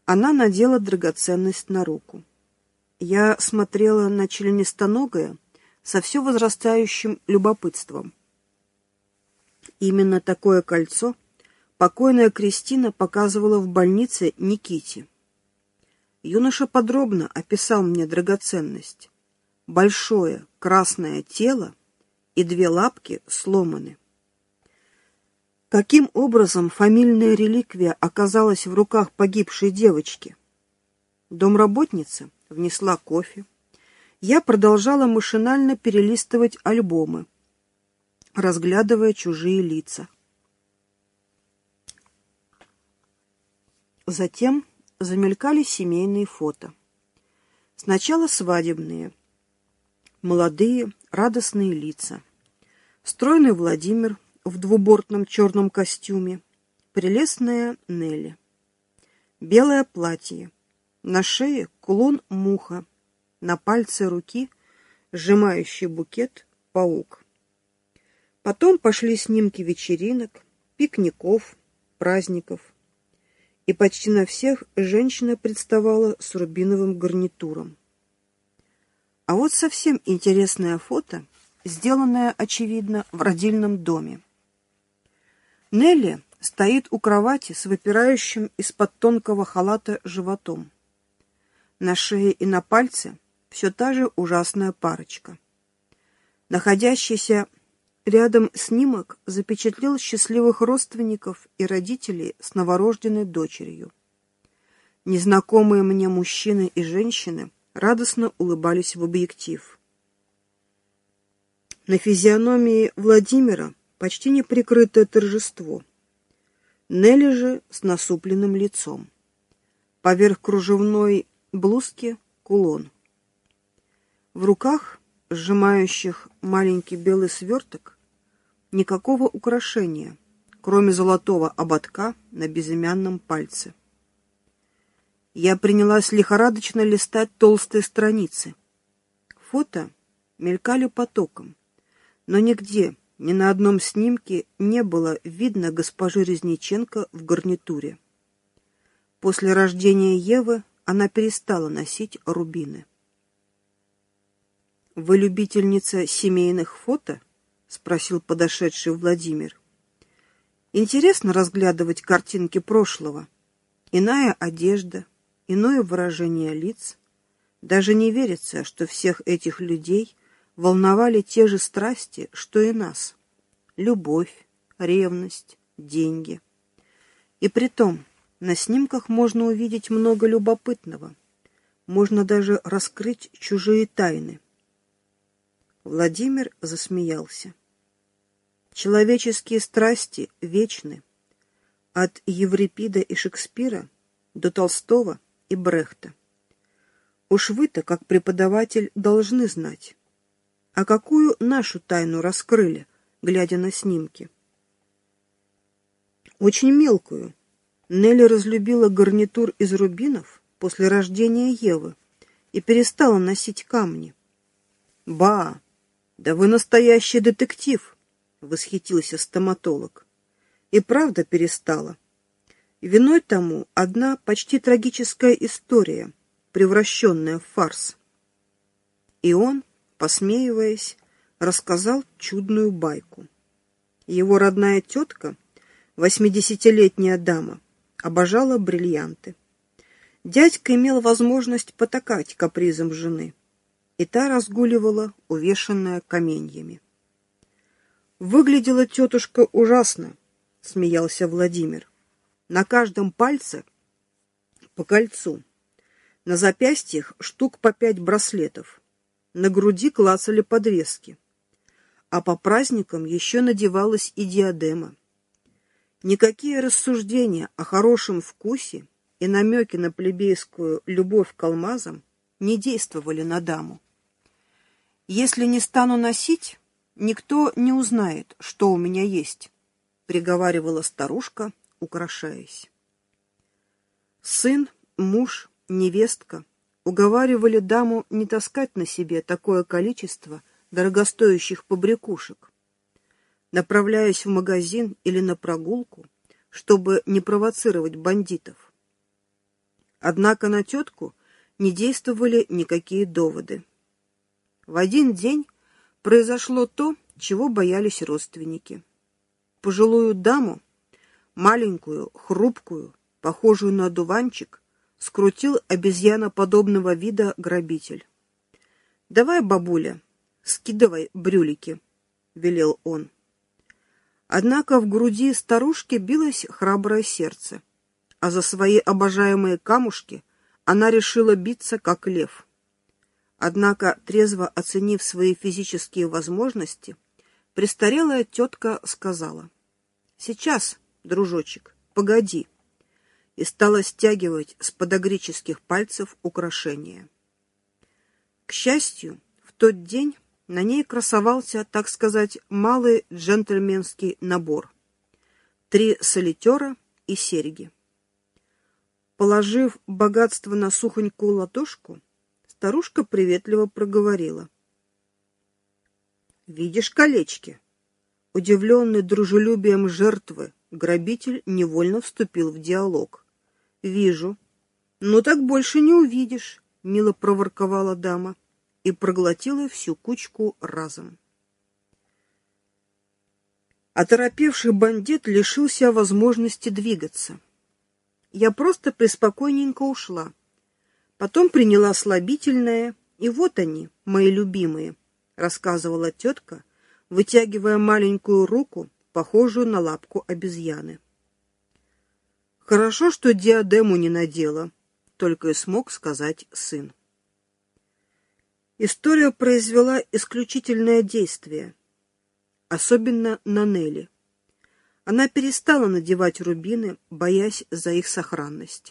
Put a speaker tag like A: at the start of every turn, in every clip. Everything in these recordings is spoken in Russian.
A: Она надела драгоценность на руку. Я смотрела на членистоногое со все возрастающим любопытством. Именно такое кольцо покойная Кристина показывала в больнице Никите. Юноша подробно описал мне драгоценность. Большое красное тело и 2 лапки сломаны. Каким образом фамильная реликвия оказалась в руках погибшей девочки? Домработница внесла кофе. Я продолжала машинально перелистывать альбомы, разглядывая чужие лица. Затем замелькали семейные фото. Сначала свадебные. Молодые, радостные лица. Стройный Владимир в двубортном черном костюме. Прелестная Нелли. Белое платье. На шее кулон-муха. На пальце руки, сжимающий букет, паук. Потом пошли снимки вечеринок, пикников, праздников. И почти на всех женщина представала с рубиновым гарнитуром. А вот совсем интересное фото, сделанное, очевидно, в родильном доме. Нелли стоит у кровати с выпирающим из-под тонкого халата животом. На шее и на пальце все та же ужасная парочка. Находящийся рядом снимок запечатлел счастливых родственников и родителей с новорожденной дочерью. Незнакомые мне мужчины и женщины радостно улыбались в объектив. На физиономии Владимира почти неприкрытое торжество. Нелли же с насупленным лицом. Поверх кружевной блузки кулон. В руках, сжимающих маленький белый сверток, никакого украшения, кроме золотого ободка на безымянном пальце. Я принялась лихорадочно листать толстые страницы. Фото мелькали потоком, но нигде, ни на одном снимке не было видно госпожи Резниченко в гарнитуре. После рождения Евы она перестала носить рубины. «Вы любительница семейных фото?» — спросил подошедший Владимир. «Интересно разглядывать картинки прошлого. Иная одежда, иное выражение лиц. Даже не верится, что всех этих людей волновали те же страсти, что и нас. Любовь, ревность, деньги. И притом на снимках можно увидеть много любопытного. Можно даже раскрыть чужие тайны». Владимир засмеялся. Человеческие страсти вечны. От Еврипида и Шекспира до Толстого и Брехта. Уж вы-то, как преподаватель, должны знать. А какую нашу тайну раскрыли, глядя на снимки? Очень мелкую. Нелли разлюбила гарнитур из рубинов после рождения Евы и перестала носить камни. «Ба! Да вы настоящий детектив!» — восхитился стоматолог. И правда перестала. Виной тому одна почти трагическая история, превращенная в фарс. И он, посмеиваясь, рассказал чудную байку. Его родная тетка, 80-летняя дама, обожала бриллианты. Дядька имел возможность потакать капризам жены, и та разгуливала, увешанная каменьями. «Выглядела тетушка ужасно», — смеялся Владимир. «На каждом пальце по кольцу, на запястьях штук по 5 браслетов, на груди клацали подвески, а по праздникам еще надевалась и диадема. Никакие рассуждения о хорошем вкусе и намеки на плебейскую любовь к алмазам не действовали на даму. Если не стану носить, никто не узнает, что у меня есть», — приговаривала старушка, украшаясь. Сын, муж, невестка уговаривали даму не таскать на себе такое количество дорогостоящих побрякушек. Направляясь в магазин или на прогулку, чтобы не провоцировать бандитов. Однако на тетку не действовали никакие доводы. В один день произошло то, чего боялись родственники. Пожилую даму, маленькую, хрупкую, похожую на одуванчик, скрутил обезьяноподобного вида грабитель. «Давай, бабуля, скидывай брюлики», — велел он. Однако в груди старушки билось храброе сердце, а за свои обожаемые камушки она решила биться, как лев. Однако, трезво оценив свои физические возможности, престарелая тетка сказала: «Сейчас, дружочек, погоди», и стала стягивать с подогреческих пальцев украшения. К счастью, в тот день на ней красовался, так сказать, малый джентльменский набор: 3 солитера и серьги. Положив богатство на сухонькую ладошку, старушка приветливо проговорила: «Видишь колечки?» Удивленный дружелюбием жертвы, грабитель невольно вступил в диалог. «Вижу. Ну так больше не увидишь», — мило проворковала дама и проглотила всю кучку разом. Оторопевший бандит лишился возможности двигаться. Я просто преспокойненько ушла. Потом приняла слабительное, и вот они, мои любимые, рассказывала тетка, вытягивая маленькую руку, похожую на лапку обезьяны. Хорошо, что диадему не надела, только и смог сказать сын. История произвела исключительное действие, особенно на Нелли. Она перестала надевать рубины, боясь за их сохранность.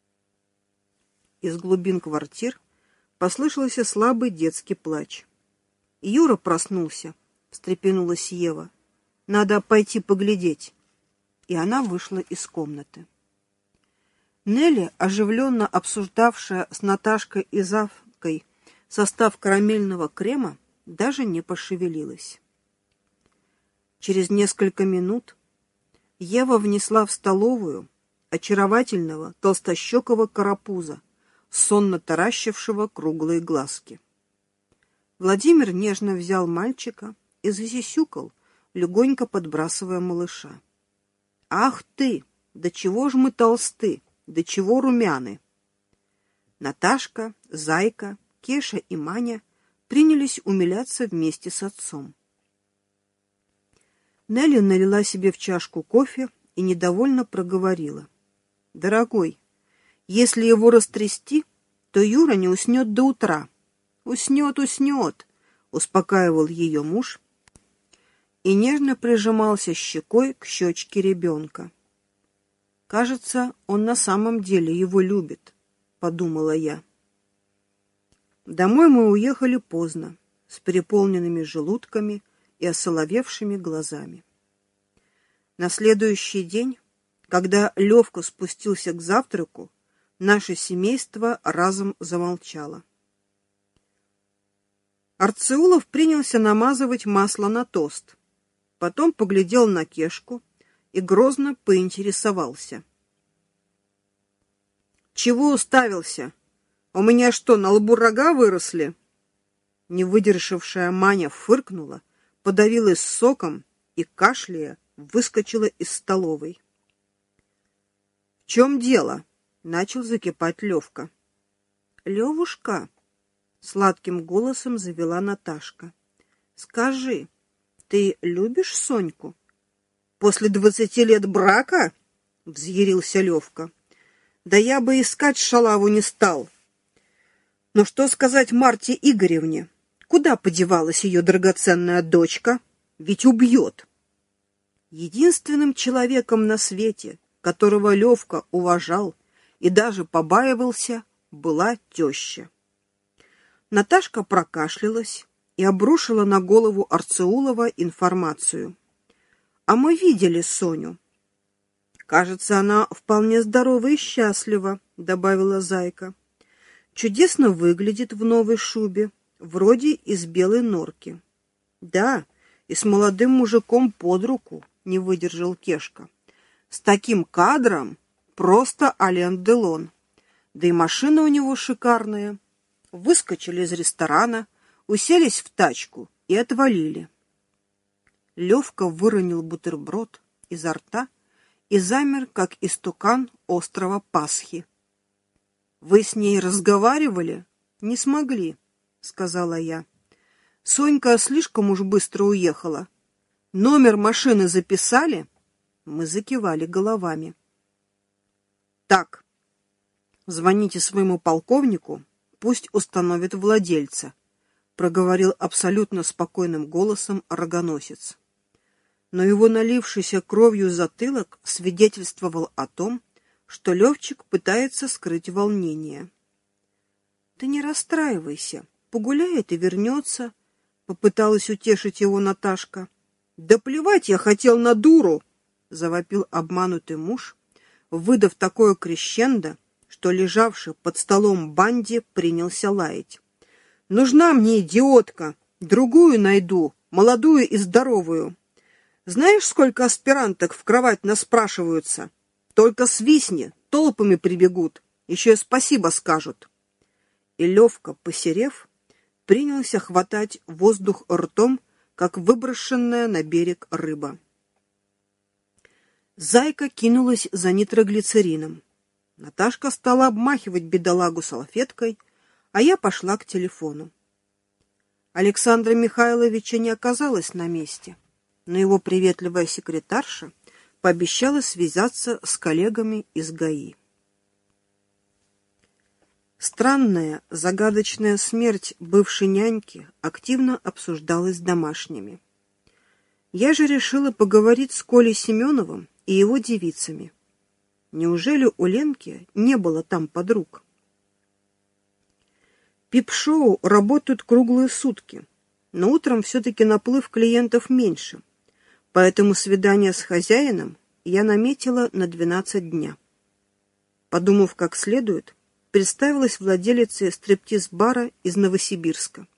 A: Из глубин квартир послышался слабый детский плач. «Юра проснулся», — встрепенулась Ева. «Надо пойти поглядеть». И она вышла из комнаты. Нелли, оживленно обсуждавшая с Наташкой и Завкой состав карамельного крема, даже не пошевелилась. Через несколько минут Ева внесла в столовую очаровательного толстощекого карапуза, сонно таращившего круглые глазки. Владимир нежно взял мальчика и засюсюкал, легонько подбрасывая малыша. «Ах ты! Да чего ж мы толсты! Да чего румяны!» Наташка, Зайка, Кеша и Маня принялись умиляться вместе с отцом. Нелли налила себе в чашку кофе и недовольно проговорила: «Дорогой, если его растрясти, то Юра не уснет до утра». «Уснет, уснет», — успокаивал ее муж и нежно прижимался щекой к щечке ребенка. «Кажется, он на самом деле его любит», — подумала я. Домой мы уехали поздно, с переполненными желудками и осоловевшими глазами. На следующий день, когда Левка спустился к завтраку, наше семейство разом замолчало. Арцеулов принялся намазывать масло на тост, потом поглядел на Кешку и грозно поинтересовался: «Чего уставился? У меня что, на лбу рога выросли?» Не выдержавшая Маня фыркнула, подавилась соком и, кашляя, выскочила из столовой. «В чем дело?» — начал закипать Левка. «Левушка», — сладким голосом завела Наташка, — «скажи, ты любишь Соньку?» «После 20 лет брака?» — взъярился Левка. «Да я бы искать шалаву не стал. Но что сказать Марте Игоревне? Куда подевалась ее драгоценная дочка? Ведь убьет». Единственным человеком на свете, которого Левка уважал и даже побаивался, была теща. Наташка прокашлялась и обрушила на голову Арцеулова информацию. «А мы видели Соню. Кажется, она вполне здорова и счастлива», — добавила Зайка. «Чудесно выглядит в новой шубе, вроде из белой норки». «Да, и с молодым мужиком под руку», — не выдержал Кешка. «С таким кадром просто Ален Делон. Да и машина у него шикарная. Выскочили из ресторана, уселись в тачку и отвалили. Левка выронил бутерброд изо рта и замер, как истукан острова Пасхи. «Вы с ней разговаривали?» «Не смогли», — сказала я. «Сонька слишком уж быстро уехала. Номер машины записали?» Мы закивали головами. «Так, звоните своему полковнику, пусть установит владельца», — проговорил абсолютно спокойным голосом рогоносец. Но его налившийся кровью затылок свидетельствовал о том, что Левчик пытается скрыть волнение. «Ты не расстраивайся, погуляет и вернется», — попыталась утешить его Наташка. «Да плевать я хотел на дуру!» — завопил обманутый муж, выдав такое крещендо, что лежавший под столом Банди принялся лаять. «Нужна мне идиотка, другую найду, молодую и здоровую. Знаешь, сколько аспиранток в кровать наспрашиваются? Только свистни, толпами прибегут, еще и спасибо скажут». И Левка, посерев, принялся хватать воздух ртом, как выброшенная на берег рыба. Зайка кинулась за нитроглицерином. Наташка стала обмахивать бедолагу салфеткой, а я пошла к телефону. Александра Михайловича не оказалось на месте, но его приветливая секретарша пообещала связаться с коллегами из ГАИ. Странная, загадочная смерть бывшей няньки активно обсуждалась домашними. Я же решила поговорить с Колей Семеновым и его девицами. Неужели у Ленки не было там подруг? Пип-шоу работают круглые сутки, но утром все-таки наплыв клиентов меньше, поэтому свидание с хозяином я наметила на 12 дня. Подумав как следует, представилась владелицей стриптиз-бара из Новосибирска.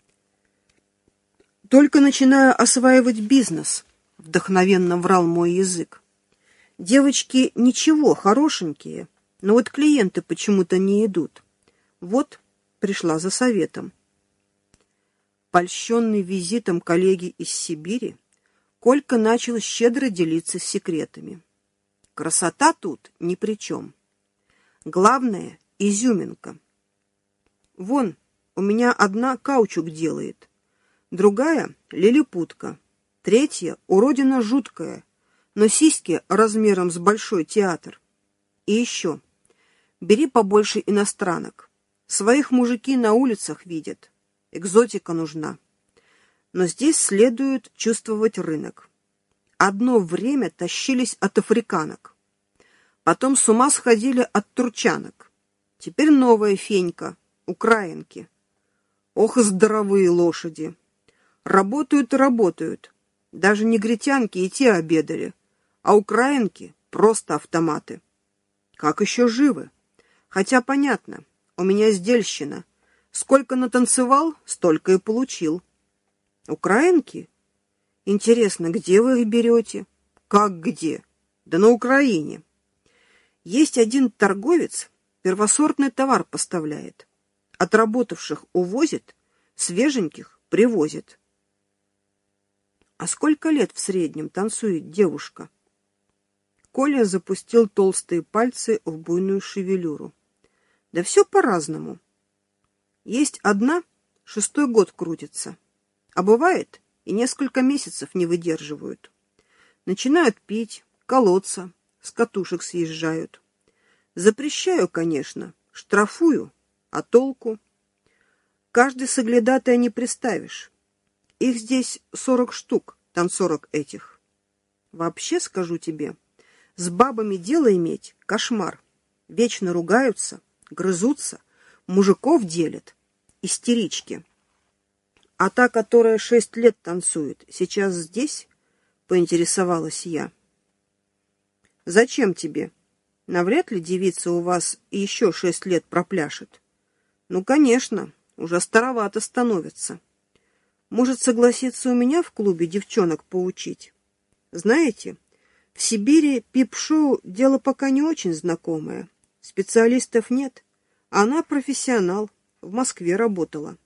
A: «Только начинаю осваивать бизнес», — вдохновенно врал мой язык. «Девочки ничего, хорошенькие, но вот клиенты почему-то не идут. Вот, пришла за советом». Польщенный визитом коллеги из Сибири, Колька начал щедро делиться секретами. Красота тут ни при чем. Главное — изюминка. Вон, у меня одна каучук делает, другая — лилипутка, третья — уродина жуткая, но сиськи размером с большой театр. И еще, бери побольше иностранок. Своих мужики на улицах видят. Экзотика нужна. Но здесь следует чувствовать рынок. Одно время тащились от африканок. Потом с ума сходили от турчанок. Теперь новая фенька, украинки. Ох, здоровые лошади. Работают и работают. Даже негритянки и те обедали. А украинки просто автоматы. Как еще живы? Хотя понятно, у меня сдельщина. Сколько натанцевал, столько и получил. Украинки? Интересно, где вы их берете? Как где? Да на Украине. Есть один торговец, первосортный товар поставляет. Отработавших увозит, свеженьких привозит. А сколько лет в среднем танцует девушка? Коля запустил толстые пальцы в буйную шевелюру. Да все по-разному. Есть одна, 6-й год крутится. А бывает, и несколько месяцев не выдерживают. Начинают пить, колоться, с катушек съезжают. Запрещаю, конечно, штрафую, а толку? Каждый соглядатая не приставишь. Их здесь 40 штук, танцорок этих. Вообще, скажу тебе, с бабами дело иметь — кошмар. Вечно ругаются, грызутся, мужиков делят. Истерички. А та, которая 6 лет танцует, сейчас здесь? Поинтересовалась я. Зачем тебе? Навряд ли девица у вас еще 6 лет пропляшет. Ну, конечно, уже старовато становится. Может, согласиться у меня в клубе девчонок поучить? Знаете, в Сибири пип-шоу дело пока не очень знакомое. Специалистов нет, Она профессионал, в Москве работала.